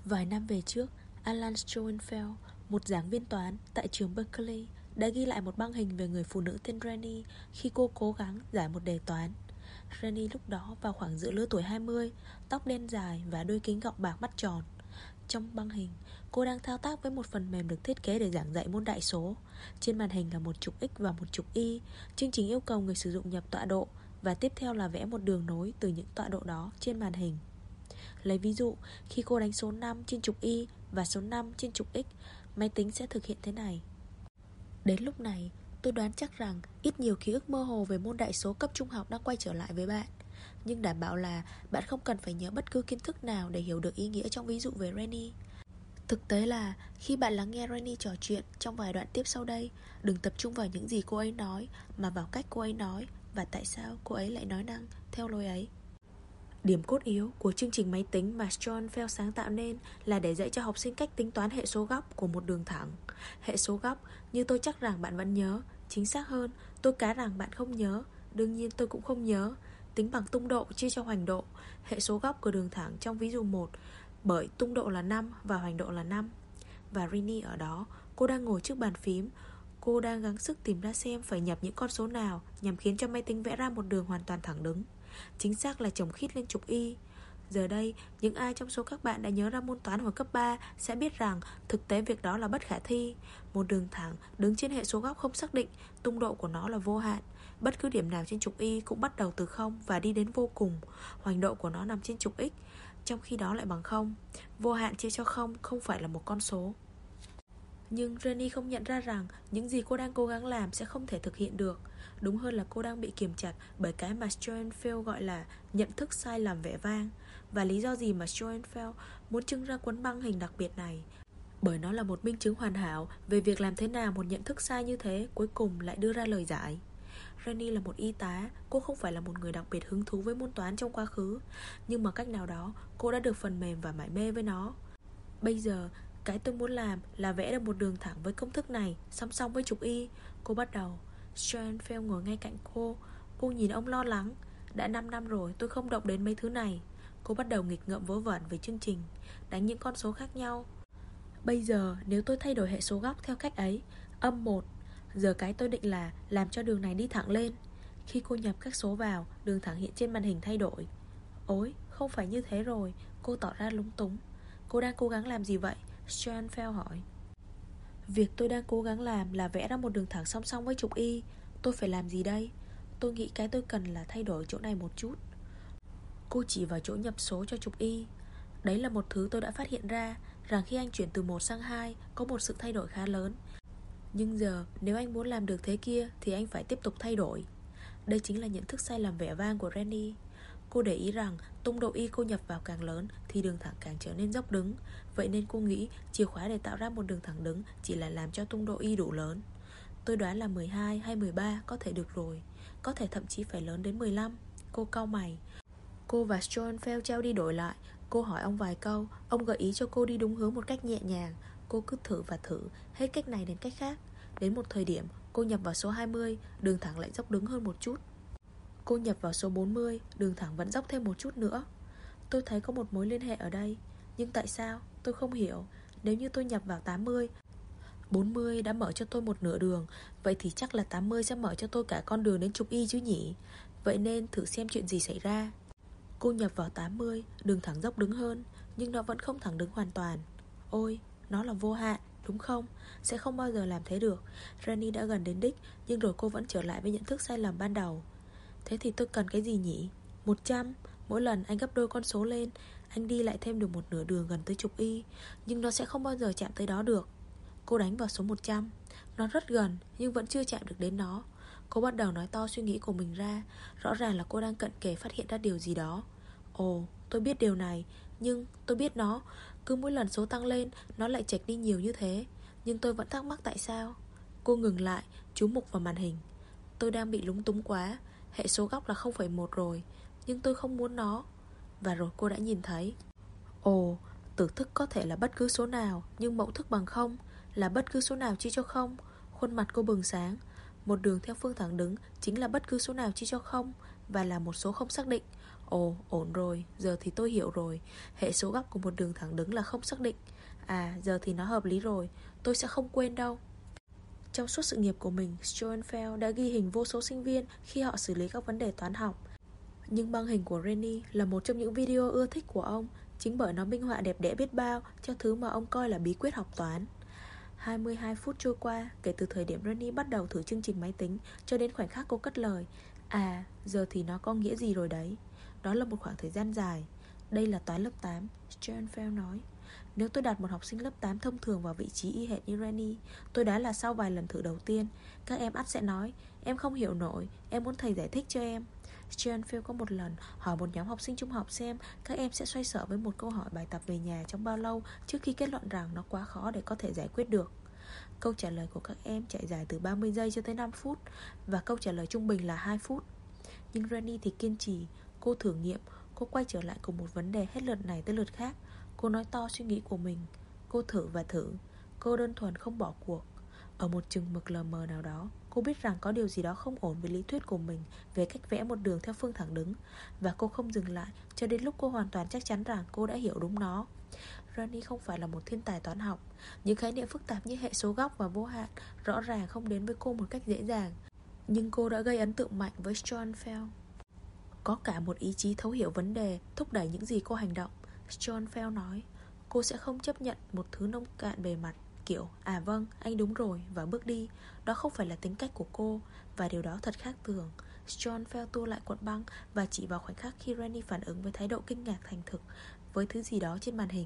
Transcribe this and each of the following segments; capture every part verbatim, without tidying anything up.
Vài năm về trước, Alan Schoenfeld, một giảng viên toán tại trường Berkeley, đã ghi lại một băng hình về người phụ nữ tên Rennie khi cô cố gắng giải một đề toán. Rennie lúc đó vào khoảng giữa lứa tuổi hai mươi, tóc đen dài và đôi kính gọng bạc mắt tròn. Trong băng hình, cô đang thao tác với một phần mềm được thiết kế để giảng dạy môn đại số. Trên màn hình là một trục x và một trục y. Chương trình yêu cầu người sử dụng nhập tọa độ, và tiếp theo là vẽ một đường nối từ những tọa độ đó trên màn hình. Lấy ví dụ, khi cô đánh số năm trên trục y và số năm trên trục x, máy tính sẽ thực hiện thế này. Đến lúc này, tôi đoán chắc rằng ít nhiều ký ức mơ hồ về môn đại số cấp trung học đang quay trở lại với bạn. Nhưng đảm bảo là bạn không cần phải nhớ bất cứ kiến thức nào để hiểu được ý nghĩa trong ví dụ về Rennie. Thực tế là khi bạn lắng nghe Rennie trò chuyện trong vài đoạn tiếp sau đây, đừng tập trung vào những gì cô ấy nói, mà vào cách cô ấy nói và tại sao cô ấy lại nói năng theo lối ấy. Điểm cốt yếu của chương trình máy tính mà Schoenfeld sáng tạo nên là để dạy cho học sinh cách tính toán hệ số góc của một đường thẳng. Hệ số góc, như tôi chắc rằng bạn vẫn nhớ, chính xác hơn, tôi cá rằng bạn không nhớ, đương nhiên tôi cũng không nhớ, tính bằng tung độ chia cho hoành độ, hệ số góc của đường thẳng trong ví dụ một, bởi tung độ là năm và hoành độ là năm. Và Rennie ở đó, cô đang ngồi trước bàn phím, cô đang gắng sức tìm ra xem phải nhập những con số nào nhằm khiến cho máy tính vẽ ra một đường hoàn toàn thẳng đứng. Chính xác là chồng khít lên trục y. Giờ đây, những ai trong số các bạn đã nhớ ra môn toán hồi cấp ba sẽ biết rằng thực tế việc đó là bất khả thi. Một đường thẳng đứng trên hệ số góc không xác định, tung độ của nó là vô hạn. Bất cứ điểm nào trên trục y cũng bắt đầu từ không và đi đến vô cùng. Hoành độ của nó nằm trên trục x, trong khi đó lại bằng không. Vô hạn chia cho không không phải là một con số. Nhưng Rennie không nhận ra rằng những gì cô đang cố gắng làm sẽ không thể thực hiện được. Đúng hơn là cô đang bị kiềm chặt bởi cái mà Schoenfeld gọi là nhận thức sai lầm vẻ vang. Và lý do gì mà Schoenfeld muốn trưng ra cuốn băng hình đặc biệt này? Bởi nó là một minh chứng hoàn hảo về việc làm thế nào một nhận thức sai như thế cuối cùng lại đưa ra lời giải. Rennie là một y tá, cô không phải là một người đặc biệt hứng thú với môn toán trong quá khứ, nhưng mà cách nào đó cô đã được phần mềm và mải mê với nó. Bây giờ, cái tôi muốn làm là vẽ được một đường thẳng với công thức này song song với trục y. Cô bắt đầu. Schoenfeld ngồi ngay cạnh cô. Cô nhìn ông lo lắng. Đã năm năm rồi tôi không động đến mấy thứ này. Cô bắt đầu nghịch ngợm vớ vẩn về chương trình, đánh những con số khác nhau. Bây giờ nếu tôi thay đổi hệ số góc theo cách ấy, âm một, giờ cái tôi định là làm cho đường này đi thẳng lên. Khi cô nhập các số vào, đường thẳng hiện trên màn hình thay đổi. Ôi, không phải như thế rồi. Cô tỏ ra lúng túng. Cô đang cố gắng làm gì vậy? Schoenfeld hỏi. Việc tôi đang cố gắng làm là vẽ ra một đường thẳng song song với trục y. Tôi phải làm gì đây? Tôi nghĩ cái tôi cần là thay đổi chỗ này một chút. Cô chỉ vào chỗ nhập số cho trục y. Đấy là một thứ tôi đã phát hiện ra, rằng khi anh chuyển từ một sang hai có một sự thay đổi khá lớn. Nhưng giờ nếu anh muốn làm được thế kia thì anh phải tiếp tục thay đổi. Đây chính là nhận thức sai lầm vẻ vang của Rennie. Cô để ý rằng tung độ y cô nhập vào càng lớn thì đường thẳng càng trở nên dốc đứng. Vậy nên cô nghĩ chìa khóa để tạo ra một đường thẳng đứng chỉ là làm cho tung độ y đủ lớn. Tôi đoán là mười hai hay mười ba có thể được rồi, có thể thậm chí phải lớn đến mười lăm. Cô cau mày. Cô và Schoenfeld trao đi đổi lại. Cô hỏi ông vài câu, ông gợi ý cho cô đi đúng hướng một cách nhẹ nhàng. Cô cứ thử và thử, hết cách này đến cách khác. Đến một thời điểm, cô nhập vào số hai mươi, đường thẳng lại dốc đứng hơn một chút. Cô nhập vào số bốn mươi, đường thẳng vẫn dốc thêm một chút nữa. Tôi thấy có một mối liên hệ ở đây. Nhưng tại sao? Tôi không hiểu. Nếu như tôi nhập vào tám mươi, bốn mươi đã mở cho tôi một nửa đường, vậy thì chắc là tám mươi sẽ mở cho tôi cả con đường đến trục y chứ nhỉ? Vậy nên thử xem chuyện gì xảy ra. Cô nhập vào tám mươi, đường thẳng dốc đứng hơn, nhưng nó vẫn không thẳng đứng hoàn toàn. Ôi, nó là vô hạn, đúng không? Sẽ không bao giờ làm thế được. Rennie đã gần đến đích, nhưng rồi cô vẫn trở lại với nhận thức sai lầm ban đầu. Thế thì tôi cần cái gì nhỉ? một trăm. Mỗi lần anh gấp đôi con số lên, anh đi lại thêm được một nửa đường gần tới trục y, nhưng nó sẽ không bao giờ chạm tới đó được. Cô đánh vào số một trăm. Nó rất gần, nhưng vẫn chưa chạm được đến nó. Cô bắt đầu nói to suy nghĩ của mình ra. Rõ ràng là cô đang cận kề phát hiện ra điều gì đó. Ồ, tôi biết điều này, nhưng tôi biết nó. Cứ mỗi lần số tăng lên, nó lại chệch đi nhiều như thế. Nhưng tôi vẫn thắc mắc tại sao. Cô ngừng lại, chú mục vào màn hình. Tôi đang bị lúng túng quá. Hệ số góc là không phẩy một rồi, nhưng tôi không muốn nó. Và rồi cô đã nhìn thấy. Ồ, tử thức có thể là bất cứ số nào, nhưng mẫu thức bằng không là bất cứ số nào chia cho không. Khuôn mặt cô bừng sáng. Một đường theo phương thẳng đứng chính là bất cứ số nào chia cho không, và là một số không xác định. Ồ, ổn rồi, giờ thì tôi hiểu rồi. Hệ số góc của một đường thẳng đứng là không xác định. À, giờ thì nó hợp lý rồi. Tôi sẽ không quên đâu. Trong suốt sự nghiệp của mình, Schoenfeld đã ghi hình vô số sinh viên khi họ xử lý các vấn đề toán học. Nhưng băng hình của Rennie là một trong những video ưa thích của ông, chính bởi nó minh họa đẹp đẽ biết bao cho thứ mà ông coi là bí quyết học toán. hai mươi hai phút trôi qua kể từ thời điểm Rennie bắt đầu thử chương trình máy tính cho đến khoảnh khắc cô cất lời: À, giờ thì nó có nghĩa gì rồi đấy. Đó là một khoảng thời gian dài. Đây là toán lớp tám, Schoenfeld nói. Nếu tôi đặt một học sinh lớp tám thông thường vào vị trí y hệt như Rennie, tôi đoán là sau vài lần thử đầu tiên, các em ắt sẽ nói: Em không hiểu nổi, em muốn thầy giải thích cho em. Schoenfeld có một lần hỏi một nhóm học sinh trung học xem các em sẽ xoay sở với một câu hỏi bài tập về nhà trong bao lâu trước khi kết luận rằng nó quá khó để có thể giải quyết được. Câu trả lời của các em chạy dài từ ba mươi giây cho tới năm phút, và câu trả lời trung bình là hai phút. Nhưng Rennie thì kiên trì. Cô thử nghiệm, cô quay trở lại cùng một vấn đề hết lượt này tới lượt khác. Cô nói to suy nghĩ của mình. Cô thử và thử. Cô đơn thuần không bỏ cuộc. Ở một chừng mực lờ mờ nào đó, cô biết rằng có điều gì đó không ổn với lý thuyết của mình về cách vẽ một đường theo phương thẳng đứng, và cô không dừng lại cho đến lúc cô hoàn toàn chắc chắn rằng cô đã hiểu đúng nó. Rennie không phải là một thiên tài toán học. Những khái niệm phức tạp như hệ số góc và vô hạn rõ ràng không đến với cô một cách dễ dàng. Nhưng cô đã gây ấn tượng mạnh với Schoenfeld. Có cả một ý chí thấu hiểu vấn đề thúc đẩy những gì cô hành động. Schoenfeld nói: Cô sẽ không chấp nhận một thứ nông cạn bề mặt kiểu à vâng, anh đúng rồi và bước đi. Đó không phải là tính cách của cô, và điều đó thật khác thường. Schoenfeld tua lại cuộn băng và chỉ vào khoảnh khắc khi Rennie phản ứng với thái độ kinh ngạc thành thực với thứ gì đó trên màn hình.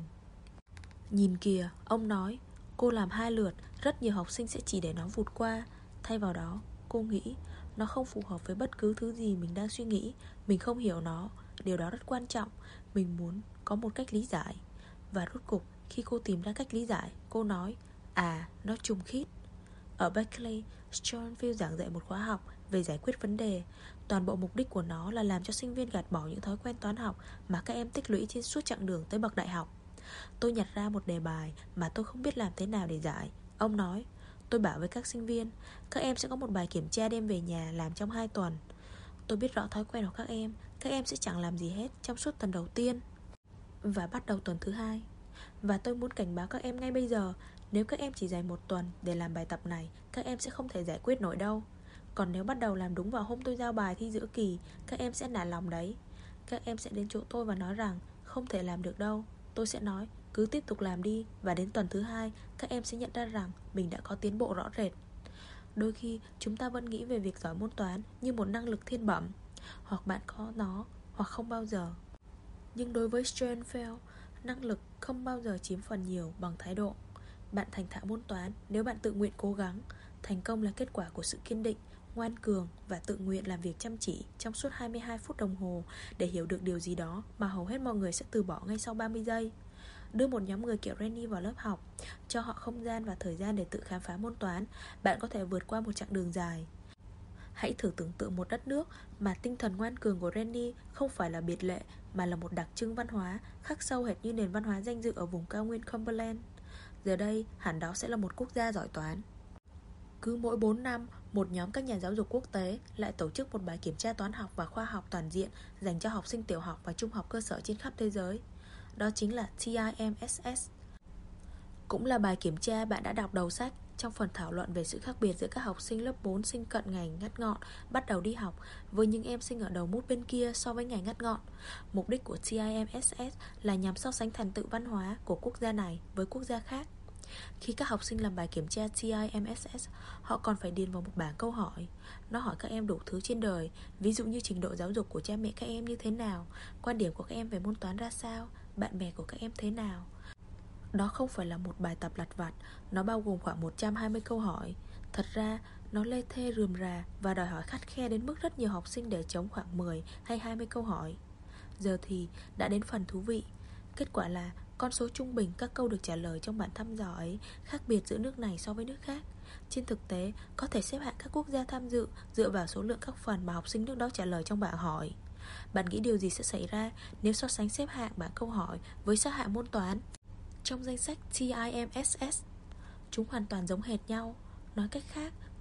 Nhìn kìa, ông nói. Cô làm hai lượt, rất nhiều học sinh sẽ chỉ để nó vụt qua. Thay vào đó, cô nghĩ nó không phù hợp với bất cứ thứ gì mình đang suy nghĩ. Mình không hiểu nó. Điều đó rất quan trọng. Mình muốn có một cách lý giải. Và rốt cục, khi cô tìm ra cách lý giải, cô nói: À, nó trùng khít. Ở Berkeley, Schoenfeld giảng dạy một khóa học về giải quyết vấn đề. Toàn bộ mục đích của nó là làm cho sinh viên gạt bỏ những thói quen toán học mà các em tích lũy trên suốt chặng đường tới bậc đại học. Tôi nhặt ra một đề bài mà tôi không biết làm thế nào để giải. Ông nói: Tôi bảo với các sinh viên, các em sẽ có một bài kiểm tra đem về nhà làm trong hai tuần. Tôi biết rõ thói quen của các em. Các em sẽ chẳng làm gì hết trong suốt tuần đầu tiên và bắt đầu tuần thứ hai. Và tôi muốn cảnh báo các em ngay bây giờ, nếu các em chỉ dành một tuần để làm bài tập này, các em sẽ không thể giải quyết nổi đâu. Còn nếu bắt đầu làm đúng vào hôm tôi giao bài thi giữa kỳ, các em sẽ nản lòng đấy. Các em sẽ đến chỗ tôi và nói rằng không thể làm được đâu. Tôi sẽ nói cứ tiếp tục làm đi. Và đến tuần thứ hai, các em sẽ nhận ra rằng mình đã có tiến bộ rõ rệt. Đôi khi chúng ta vẫn nghĩ về việc giỏi môn toán như một năng lực thiên bẩm. Hoặc bạn có nó, hoặc không bao giờ. Nhưng đối với Schoenfeld, năng lực không bao giờ chiếm phần nhiều bằng thái độ. Bạn thành thạo môn toán nếu bạn tự nguyện cố gắng. Thành công là kết quả của sự kiên định, ngoan cường và tự nguyện làm việc chăm chỉ trong suốt hai mươi hai phút đồng hồ để hiểu được điều gì đó mà hầu hết mọi người sẽ từ bỏ ngay sau ba mươi giây. Đưa một nhóm người kiểu Rennie vào lớp học, cho họ không gian và thời gian để tự khám phá môn toán, bạn có thể vượt qua một chặng đường dài. Hãy thử tưởng tượng một đất nước mà tinh thần ngoan cường của Rennie không phải là biệt lệ, mà là một đặc trưng văn hóa khắc sâu hệt như nền văn hóa danh dự ở vùng cao nguyên Cumberland. Giờ đây, hẳn đó sẽ là một quốc gia giỏi toán. Cứ mỗi bốn năm, một nhóm các nhà giáo dục quốc tế lại tổ chức một bài kiểm tra toán học và khoa học toàn diện dành cho học sinh tiểu học và trung học cơ sở trên khắp thế giới. Đó chính là T I M S S. Cũng là bài kiểm tra bạn đã đọc đầu sách trong phần thảo luận về sự khác biệt giữa các học sinh lớp bốn sinh cận ngày ngắt ngọn bắt đầu đi học với những em sinh ở đầu mút bên kia so với ngày ngắt ngọn. Mục đích của T I M S S là nhằm so sánh thành tựu văn hóa của quốc gia này với quốc gia khác. Khi các học sinh làm bài kiểm tra T I M S S, họ còn phải điền vào một bảng câu hỏi. Nó hỏi các em đủ thứ trên đời, ví dụ như trình độ giáo dục của cha mẹ các em như thế nào, quan điểm của các em về môn toán ra sao, bạn bè của các em thế nào. Đó không phải là một bài tập lặt vặt, nó bao gồm khoảng một trăm hai mươi câu hỏi. Thật ra, nó lê thê rườm rà và đòi hỏi khắt khe đến mức rất nhiều học sinh để chống khoảng mười hay hai mươi câu hỏi. Giờ thì đã đến phần thú vị. Kết quả là con số trung bình các câu được trả lời trong bản thăm dò ấy khác biệt giữa nước này so với nước khác. Trên thực tế, có thể xếp hạng các quốc gia tham dự dựa vào số lượng các phần mà học sinh nước đó trả lời trong bảng hỏi. Bạn nghĩ điều gì sẽ xảy ra nếu so sánh xếp hạng bảng câu hỏi với xếp hạng môn toán trong danh sách T I M S S? Chúng hoàn toàn giống hệt nhau. Nói cách khác,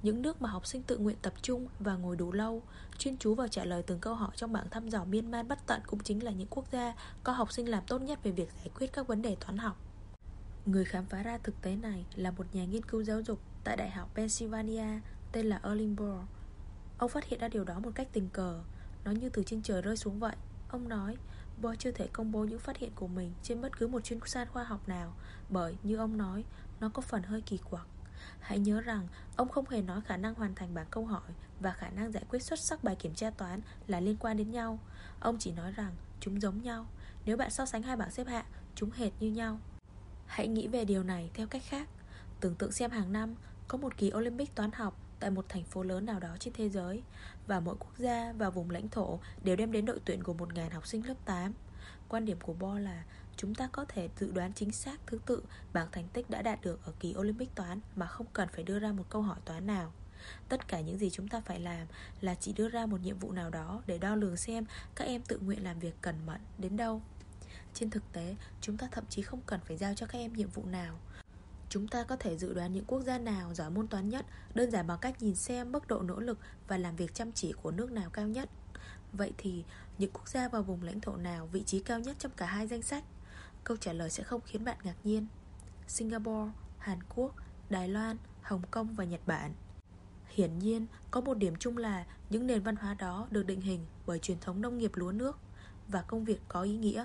những nước mà học sinh tự nguyện tập trung và ngồi đủ lâu, chuyên chú vào trả lời từng câu hỏi trong bảng thăm dò miên man bất tận cũng chính là những quốc gia có học sinh làm tốt nhất về việc giải quyết các vấn đề toán học. Người khám phá ra thực tế này là một nhà nghiên cứu giáo dục tại Đại học Pennsylvania tên là Erling Bohr. Ông phát hiện ra điều đó một cách tình cờ, nó như từ trên trời rơi xuống vậy. Ông nói Bohr chưa thể công bố những phát hiện của mình trên bất cứ một chuyên san khoa học nào, bởi như ông nói, nó có phần hơi kỳ quặc. Hãy nhớ rằng ông không hề nói khả năng hoàn thành bảng câu hỏi và khả năng giải quyết xuất sắc bài kiểm tra toán là liên quan đến nhau. Ông chỉ nói rằng chúng giống nhau. Nếu bạn so sánh hai bảng xếp hạng, chúng hệt như nhau. Hãy nghĩ về điều này theo cách khác. Tưởng tượng xem hàng năm có một kỳ Olympic toán học tại một thành phố lớn nào đó trên thế giới, và mỗi quốc gia và vùng lãnh thổ đều đem đến đội tuyển của một nghìn học sinh lớp tám. Quan điểm của Bohr là chúng ta có thể dự đoán chính xác thứ tự bảng thành tích đã đạt được ở kỳ Olympic toán mà không cần phải đưa ra một câu hỏi toán nào. Tất cả những gì chúng ta phải làm là chỉ đưa ra một nhiệm vụ nào đó để đo lường xem các em tự nguyện làm việc cẩn mẫn đến đâu. Trên thực tế, chúng ta thậm chí không cần phải giao cho các em nhiệm vụ nào. Chúng ta có thể dự đoán những quốc gia nào giỏi môn toán nhất đơn giản bằng cách nhìn xem mức độ nỗ lực và làm việc chăm chỉ của nước nào cao nhất. Vậy thì, những quốc gia và vùng lãnh thổ nào vị trí cao nhất trong cả hai danh sách? Câu trả lời sẽ không khiến bạn ngạc nhiên. Singapore, Hàn Quốc, Đài Loan, Hồng Kông và Nhật Bản. Hiển nhiên, có một điểm chung là những nền văn hóa đó được định hình bởi truyền thống nông nghiệp lúa nước và công việc có ý nghĩa.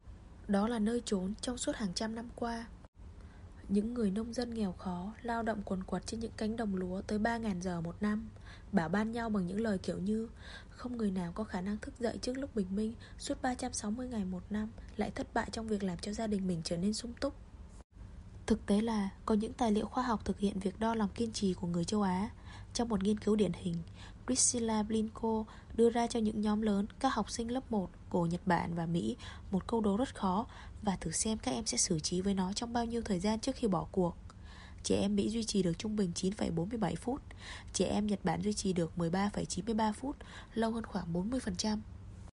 Đó là nơi trốn trong suốt hàng trăm năm qua. Những người nông dân nghèo khó lao động quần quật trên những cánh đồng lúa tới ba nghìn giờ một năm, bảo ban nhau bằng những lời kiểu như không người nào có khả năng thức dậy trước lúc bình minh suốt ba trăm sáu mươi ngày một năm lại thất bại trong việc làm cho gia đình mình trở nên sung túc. Thực tế là có những tài liệu khoa học thực hiện việc đo lòng kiên trì của người châu Á. Trong một nghiên cứu điển hình, Priscilla Blinko đưa ra cho những nhóm lớn các học sinh lớp một của Nhật Bản và Mỹ một câu đố rất khó và thử xem các em sẽ xử trí với nó trong bao nhiêu thời gian trước khi bỏ cuộc. Trẻ em Mỹ duy trì được trung bình chín phẩy bốn mươi bảy phút, trẻ em Nhật Bản duy trì được mười ba phẩy chín mươi ba phút, lâu hơn khoảng bốn mươi phần trăm.